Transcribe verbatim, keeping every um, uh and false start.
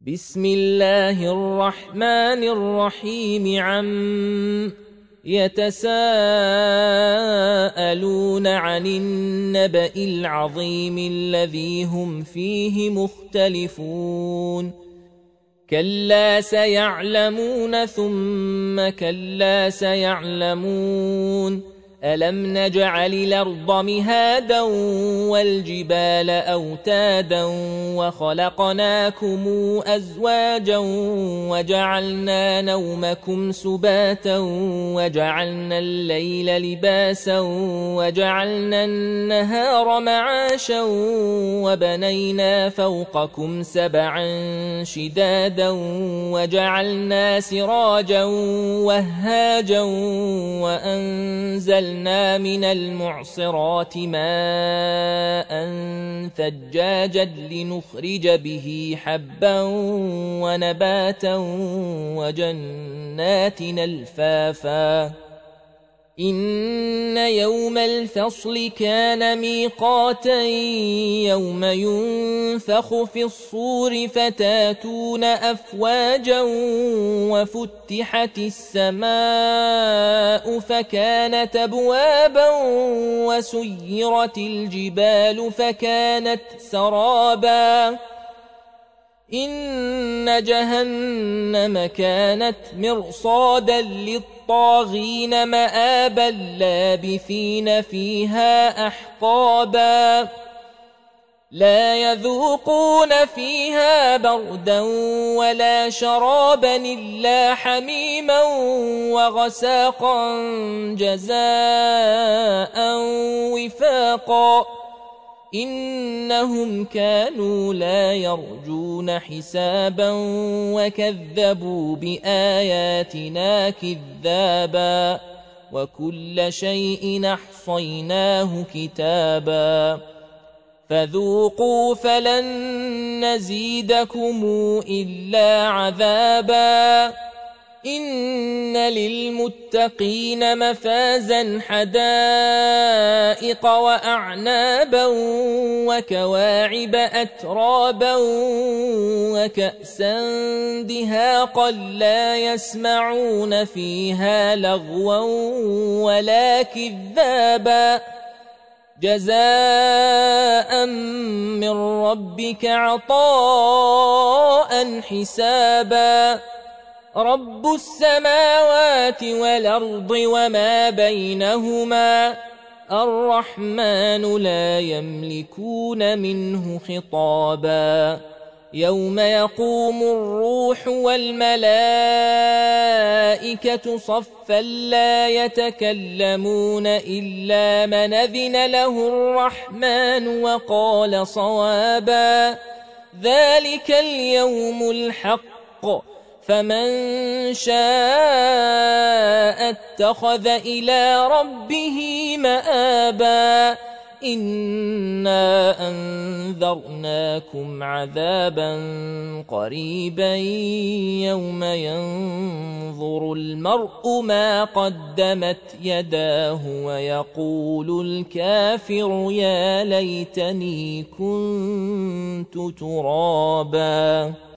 بسم الله الرحمن الرحيم عم يتساءلون عن النبأ العظيم الذي هم فيه مختلفون كلا سيعلمون ثم كلا سيعلمون ألم نجعل الأرض مهادا والجبال أوتادا وخلقناكم أزواجا وجعلنا نومكم سباتا وجعلنا الليل لباسا وجعلنا النهار معاشا وبنينا فوقكم سبعا شدادا وجعلنا سراجا وهاجا وأنزلنا من المعصرات ماء ثجاجا لنخرج به حبا ونباتا وجنات ألفافا إن يوم الفصل كان ميقاتا يوم ينفخ في الصور فتاتون أفواجا وفتحت السماء فكانت أبوابا وسيرت الجبال فكانت سرابا إن جهنم كانت مرصادا للطاغين مآبا لابثين فيها أحقابا لا يذوقون فيها بردا ولا شرابا إلا حميما وغساقا جزاء وفاقا إنهم كانوا لا يرجون حسابا وكذبوا بآياتنا كذابا وكل شيء أحصيناه كتابا فذوقوا فلن نزيدكم إلا عذابا إن للمتقين مفازا حدائق وأعنابا وكواعب أترابا وكأسا دهاقا لا يسمعون فيها لغوا ولا كذابا جزاء من ربك عطاء حسابا رب السماوات والأرض وما بينهما الرحمن لا يملكون منه خطابا يوم يقوم الروح والملائكة صفا لا يتكلمون إلا من أذن له الرحمن وقال صوابا ذلك اليوم الحق فمن شاء اتخذ إلى ربه مآبا إنا أنذرناكم عذابا قريبا يوم ينظر المرء ما قدمت يداه ويقول الكافر يا ليتني كنت ترابا.